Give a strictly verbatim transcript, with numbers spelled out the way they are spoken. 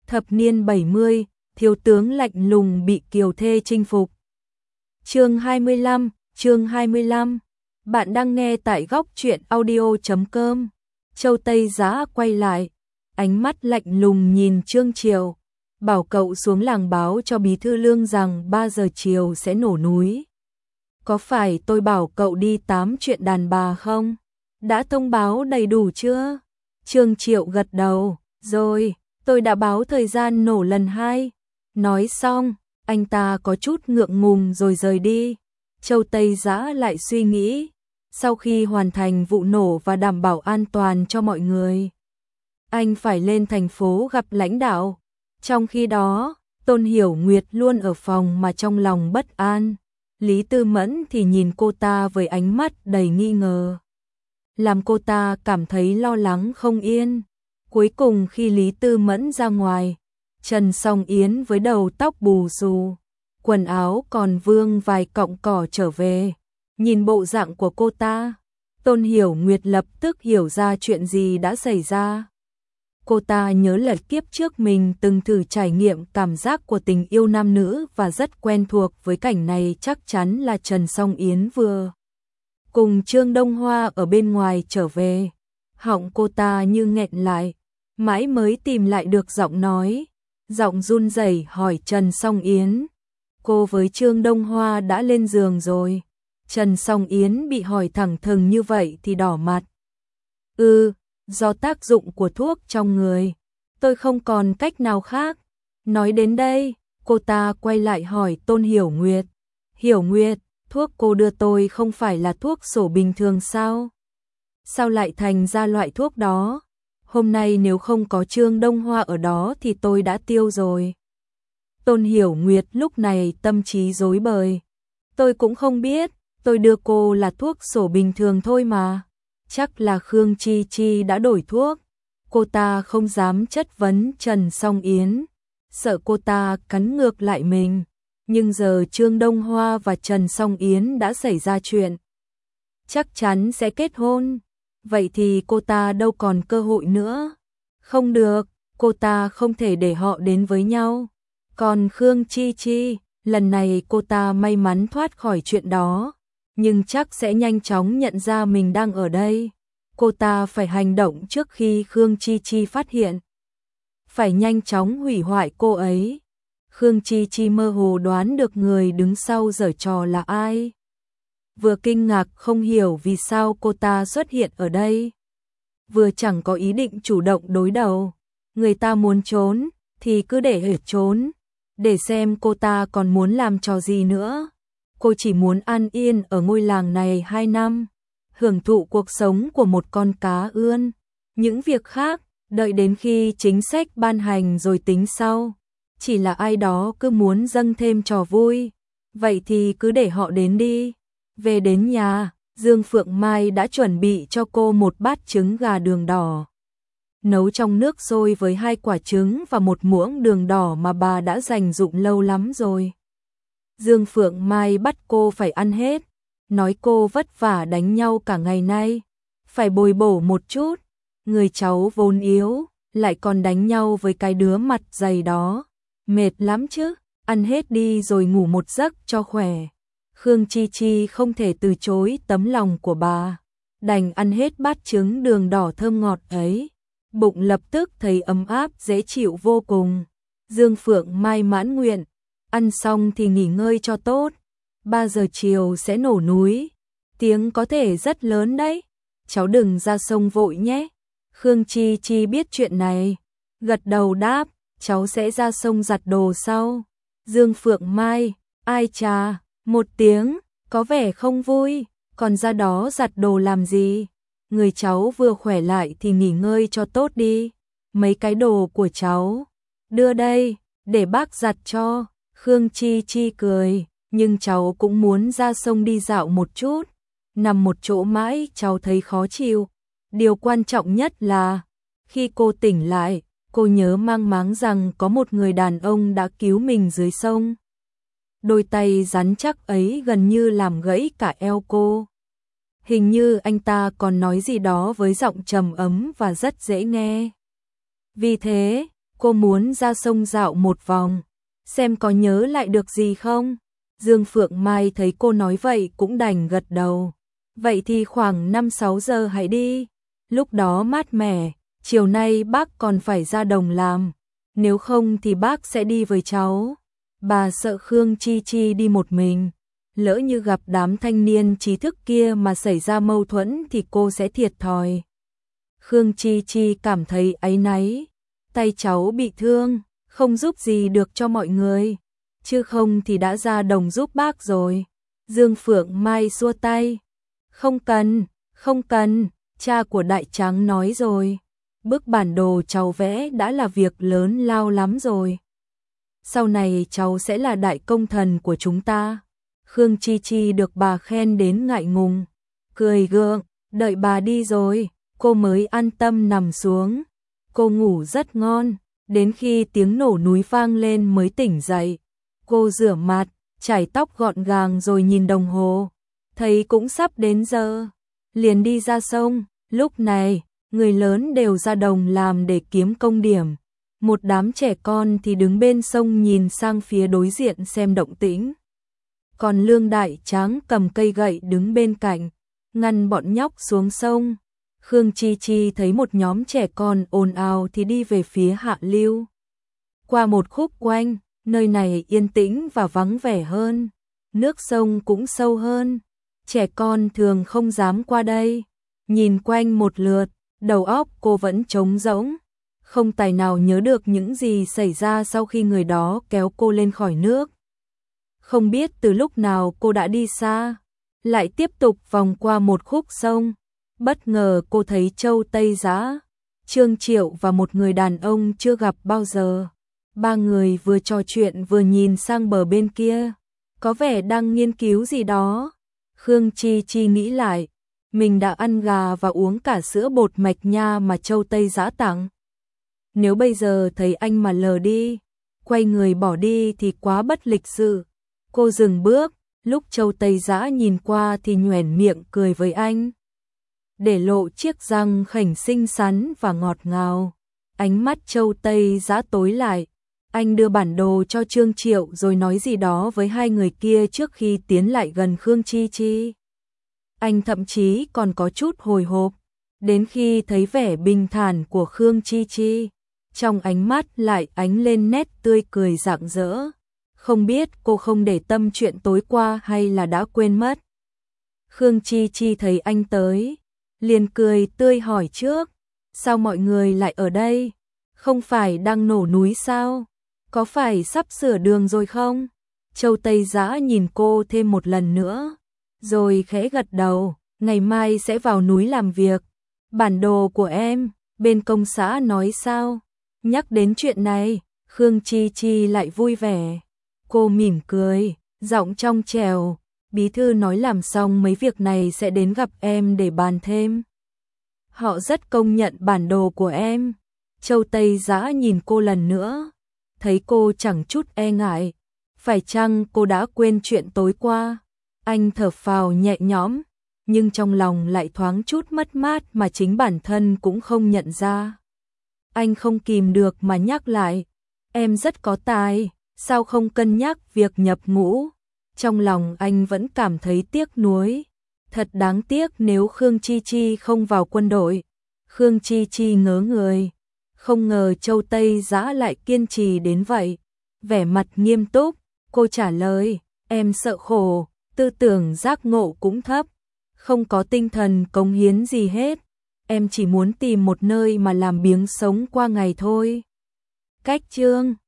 Thập niên bảy mươi, thiếu tướng lạnh lùng bị kiều thê chinh phục. Chương hai mươi lăm, chương hai mươi lăm. Bạn đang nghe tại góc truyện audio chấm com. Châu Tây Giá quay lại, ánh mắt lạnh lùng nhìn Trương Triều, bảo cậu xuống làng báo cho bí thư Lương rằng ba giờ chiều sẽ nổ núi. Có phải tôi bảo cậu đi tám chuyện đàn bà không? Đã thông báo đầy đủ chưa? Trương Triệu gật đầu, rồi, tôi đã báo thời gian nổ lần hai. Nói xong, anh ta có chút ngượng ngùng rồi rời đi. Châu Tây Giã lại suy nghĩ, sau khi hoàn thành vụ nổ và đảm bảo an toàn cho mọi người, anh phải lên thành phố gặp lãnh đạo. Trong khi đó, Tôn Hiểu Nguyệt luôn ở phòng mà trong lòng bất an. Lý Tư Mẫn thì nhìn cô ta với ánh mắt đầy nghi ngờ, làm cô ta cảm thấy lo lắng không yên. Cuối cùng khi Lý Tư Mẫn ra ngoài, Trần Song Yến với đầu tóc bù xù, quần áo còn vương vài cọng cỏ trở về. Nhìn bộ dạng của cô ta, Tôn Hiểu Nguyệt lập tức hiểu ra chuyện gì đã xảy ra. Cô ta nhớ lại kiếp trước mình từng thử trải nghiệm cảm giác của tình yêu nam nữ và rất quen thuộc với cảnh này, chắc chắn là Trần Song Yến vừa cùng Trương Đông Hoa ở bên ngoài trở về. Họng cô ta như nghẹn lại, mãi mới tìm lại được giọng nói, giọng run rẩy hỏi Trần Song Yến, cô với Trương Đông Hoa đã lên giường rồi? Trần Song Yến bị hỏi thẳng thừng như vậy thì đỏ mặt. Ừ, do tác dụng của thuốc trong người, tôi không còn cách nào khác. Nói đến đây, cô ta quay lại hỏi Tôn Hiểu Nguyệt, Hiểu Nguyệt, thuốc cô đưa tôi không phải là thuốc sổ bình thường sao? Sao lại thành ra loại thuốc đó? Hôm nay nếu không có Trương Đông Hoa ở đó thì tôi đã tiêu rồi. Tôn Hiểu Nguyệt lúc này tâm trí rối bời. Tôi cũng không biết, tôi đưa cô là thuốc sổ bình thường thôi mà. Chắc là Khương Chi Chi đã đổi thuốc. Cô ta không dám chất vấn Trần Song Yến, sợ cô ta cắn ngược lại mình. Nhưng giờ Trương Đông Hoa và Trần Song Yến đã xảy ra chuyện, chắc chắn sẽ kết hôn. Vậy thì cô ta đâu còn cơ hội nữa. Không được, cô ta không thể để họ đến với nhau. Còn Khương Chi Chi, lần này cô ta may mắn thoát khỏi chuyện đó, nhưng chắc sẽ nhanh chóng nhận ra mình đang ở đây. Cô ta phải hành động trước khi Khương Chi Chi phát hiện. Phải nhanh chóng hủy hoại cô ấy. Khương Chi Chi mơ hồ đoán được người đứng sau giở trò là ai. Vừa kinh ngạc không hiểu vì sao cô ta xuất hiện ở đây, vừa chẳng có ý định chủ động đối đầu. Người ta muốn trốn thì cứ để hết trốn, để xem cô ta còn muốn làm trò gì nữa. Cô chỉ muốn an yên ở ngôi làng này hai năm, hưởng thụ cuộc sống của một con cá ươn. Những việc khác, đợi đến khi chính sách ban hành rồi tính sau. Chỉ là ai đó cứ muốn dâng thêm trò vui, vậy thì cứ để họ đến đi. Về đến nhà, Dương Phượng Mai đã chuẩn bị cho cô một bát trứng gà đường đỏ, nấu trong nước sôi với hai quả trứng và một muỗng đường đỏ mà bà đã dành dụm lâu lắm rồi. Dương Phượng Mai bắt cô phải ăn hết, nói cô vất vả đánh nhau cả ngày nay, phải bồi bổ một chút. Người cháu vốn yếu, lại còn đánh nhau với cái đứa mặt dày đó, mệt lắm chứ, ăn hết đi rồi ngủ một giấc cho khỏe. Khương Chi Chi không thể từ chối tấm lòng của bà, đành ăn hết bát trứng đường đỏ thơm ngọt ấy. Bụng lập tức thấy ấm áp dễ chịu vô cùng. Dương Phượng Mai mãn nguyện, ăn xong thì nghỉ ngơi cho tốt. Ba giờ chiều sẽ nổ núi, tiếng có thể rất lớn đấy. Cháu đừng ra sông vội nhé. Khương Chi Chi biết chuyện này, gật đầu đáp, cháu sẽ ra sông giặt đồ sau. Dương Phượng Mai, ai chà, một tiếng, có vẻ không vui, còn ra đó giặt đồ làm gì? Người cháu vừa khỏe lại thì nghỉ ngơi cho tốt đi. Mấy cái đồ của cháu, đưa đây, để bác giặt cho. Khương Chi Chi cười, nhưng cháu cũng muốn ra sông đi dạo một chút. Nằm một chỗ mãi cháu thấy khó chịu. Điều quan trọng nhất là, khi cô tỉnh lại, cô nhớ mang máng rằng có một người đàn ông đã cứu mình dưới sông. Đôi tay rắn chắc ấy gần như làm gãy cả eo cô. Hình như anh ta còn nói gì đó với giọng trầm ấm và rất dễ nghe. Vì thế, cô muốn ra sông dạo một vòng, xem có nhớ lại được gì không. Dương Phượng Mai thấy cô nói vậy cũng đành gật đầu. Vậy thì khoảng năm sáu giờ hãy đi, lúc đó mát mẻ, chiều nay bác còn phải ra đồng làm, nếu không thì bác sẽ đi với cháu. Bà sợ Khương Chi Chi đi một mình, lỡ như gặp đám thanh niên trí thức kia mà xảy ra mâu thuẫn thì cô sẽ thiệt thòi. Khương Chi Chi cảm thấy áy náy, tay cháu bị thương, không giúp gì được cho mọi người, chứ không thì đã ra đồng giúp bác rồi. Dương Phượng Mai xua tay, không cần, không cần, cha của Đại Tráng nói rồi, bức bản đồ cháu vẽ đã là việc lớn lao lắm rồi. Sau này cháu sẽ là đại công thần của chúng ta. Khương Chi Chi được bà khen đến ngại ngùng, cười gượng, đợi bà đi rồi, cô mới an tâm nằm xuống. Cô ngủ rất ngon, đến khi tiếng nổ núi vang lên mới tỉnh dậy. Cô rửa mặt, chải tóc gọn gàng rồi nhìn đồng hồ, thấy cũng sắp đến giờ, liền đi ra sông. Lúc này, người lớn đều ra đồng làm để kiếm công điểm. Một đám trẻ con thì đứng bên sông nhìn sang phía đối diện xem động tĩnh. Còn Lương Đại Tráng cầm cây gậy đứng bên cạnh, ngăn bọn nhóc xuống sông. Khương Chi Chi thấy một nhóm trẻ con ồn ào thì đi về phía hạ lưu. Qua một khúc quanh, nơi này yên tĩnh và vắng vẻ hơn, nước sông cũng sâu hơn. Trẻ con thường không dám qua đây. Nhìn quanh một lượt, đầu óc cô vẫn trống rỗng, không tài nào nhớ được những gì xảy ra sau khi người đó kéo cô lên khỏi nước. Không biết từ lúc nào cô đã đi xa, lại tiếp tục vòng qua một khúc sông. Bất ngờ cô thấy Châu Tây Dã, Trương Triệu và một người đàn ông chưa gặp bao giờ. Ba người vừa trò chuyện vừa nhìn sang bờ bên kia, có vẻ đang nghiên cứu gì đó. Khương Chi Chi nghĩ lại, mình đã ăn gà và uống cả sữa bột mạch nha mà Châu Tây Dã tặng. Nếu bây giờ thấy anh mà lờ đi, quay người bỏ đi thì quá bất lịch sự. Cô dừng bước, lúc Châu Tây Dã nhìn qua thì nhoẻn miệng cười với anh, để lộ chiếc răng khểnh xinh xắn và ngọt ngào. Ánh mắt Châu Tây Dã tối lại, anh đưa bản đồ cho Trương Triệu rồi nói gì đó với hai người kia trước khi tiến lại gần Khương Chi Chi. Anh thậm chí còn có chút hồi hộp, đến khi thấy vẻ bình thản của Khương Chi Chi, trong ánh mắt lại ánh lên nét tươi cười rạng rỡ. Không biết cô không để tâm chuyện tối qua hay là đã quên mất. Khương Chi Chi thấy anh tới, liền cười tươi hỏi trước, sao mọi người lại ở đây? Không phải đang nổ núi sao? Có phải sắp sửa đường rồi không? Châu Tây Dã nhìn cô thêm một lần nữa, rồi khẽ gật đầu, ngày mai sẽ vào núi làm việc. Bản đồ của em, bên công xã nói sao? Nhắc đến chuyện này, Khương Chi Chi lại vui vẻ. Cô mỉm cười, giọng trong trẻo, bí thư nói làm xong mấy việc này sẽ đến gặp em để bàn thêm. Họ rất công nhận bản đồ của em. Châu Tây Dã nhìn cô lần nữa, thấy cô chẳng chút e ngại. Phải chăng cô đã quên chuyện tối qua? Anh thở phào nhẹ nhõm, nhưng trong lòng lại thoáng chút mất mát mà chính bản thân cũng không nhận ra. Anh không kìm được mà nhắc lại, em rất có tài, sao không cân nhắc việc nhập ngũ? Trong lòng anh vẫn cảm thấy tiếc nuối. Thật đáng tiếc nếu Khương Chi Chi không vào quân đội. Khương Chi Chi ngớ người, không ngờ Châu Tây Dã lại kiên trì đến vậy. Vẻ mặt nghiêm túc, cô trả lời, em sợ khổ, tư tưởng giác ngộ cũng thấp, không có tinh thần cống hiến gì hết. Em chỉ muốn tìm một nơi mà làm biếng sống qua ngày thôi. Cách chương